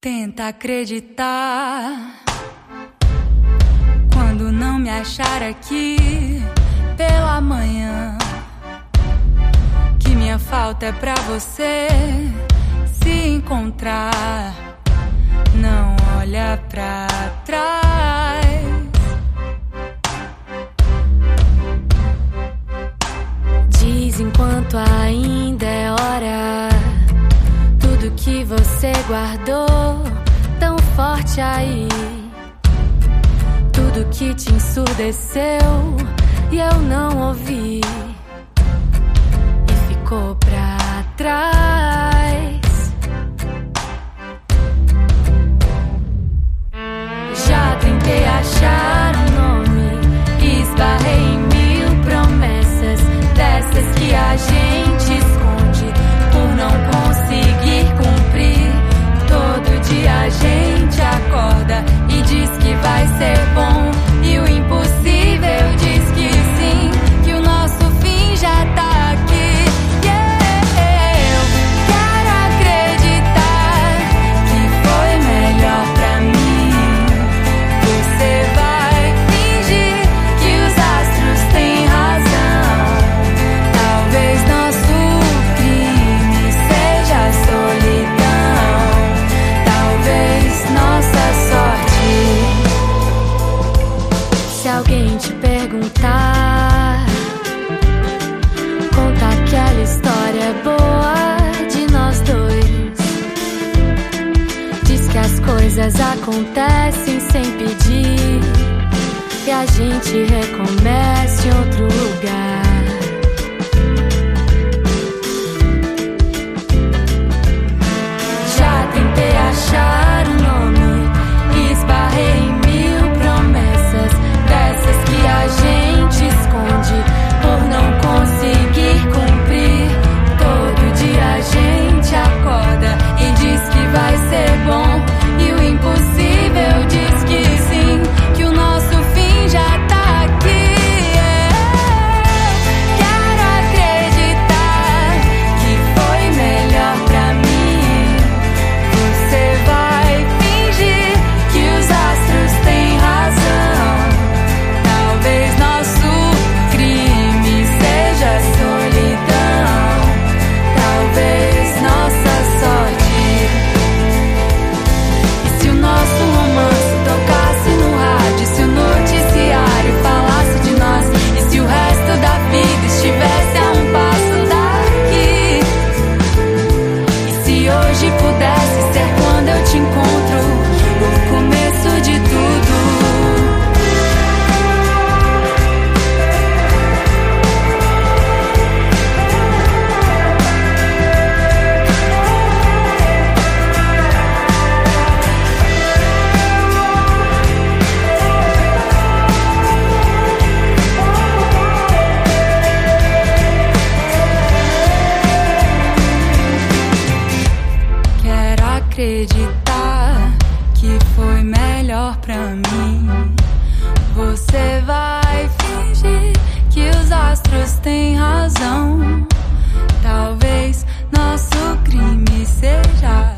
Tenta acreditar quando não me achar aqui pela manhã, que minha falta é pra você se encontrar. Não olha pra trás. Diz enquanto ainda é hora, tudo que você guardou tão forte aí, tudo que te ensurdeceu e eu não ouvi e ficou pra trás. Já tentei achar um nome, esbarrei em 1000 promessas, dessas que a gente esconde por não conseguir cumprir. Todo dia a gente acorda e diz que vai ser bom, e o impossível diz que sim, que o nosso fim já tá aqui. Eu quero acreditar que foi melhor pra mim. Você vai fingir que os astros têm razão. Talvez nosso crime seja a solidão, talvez nossa sorte. Se alguém te perguntar, conta aquela história boa de nós dois. Diz que as coisas acontecem sem pedir, e a gente recomeça em outro lugar. Já tentei achar um nome, esbarrei em 1000 promessas, dessas que a gente esconde por não conseguir cumprir. Todo dia a gente acorda e diz que vai ser bom, e o impossível diz que sim, que o nosso fim já tá aqui. Eu quero acreditar que foi melhor pra mim. Você vai fingir que os astros têm razão. Talvez nosso crime seja a solidão, talvez nossa sorte. E se o nosso romance tocasse no rádio, se o noticiário falasse de nós, e se o resto da vida estivesse a um passo daqui, e se hoje pudesse ser quando eu te encontro, o começo de tudo. Quero acreditar que foi melhor pra mim. Você vai fingir que os astros têm razão. Talvez nosso crime seja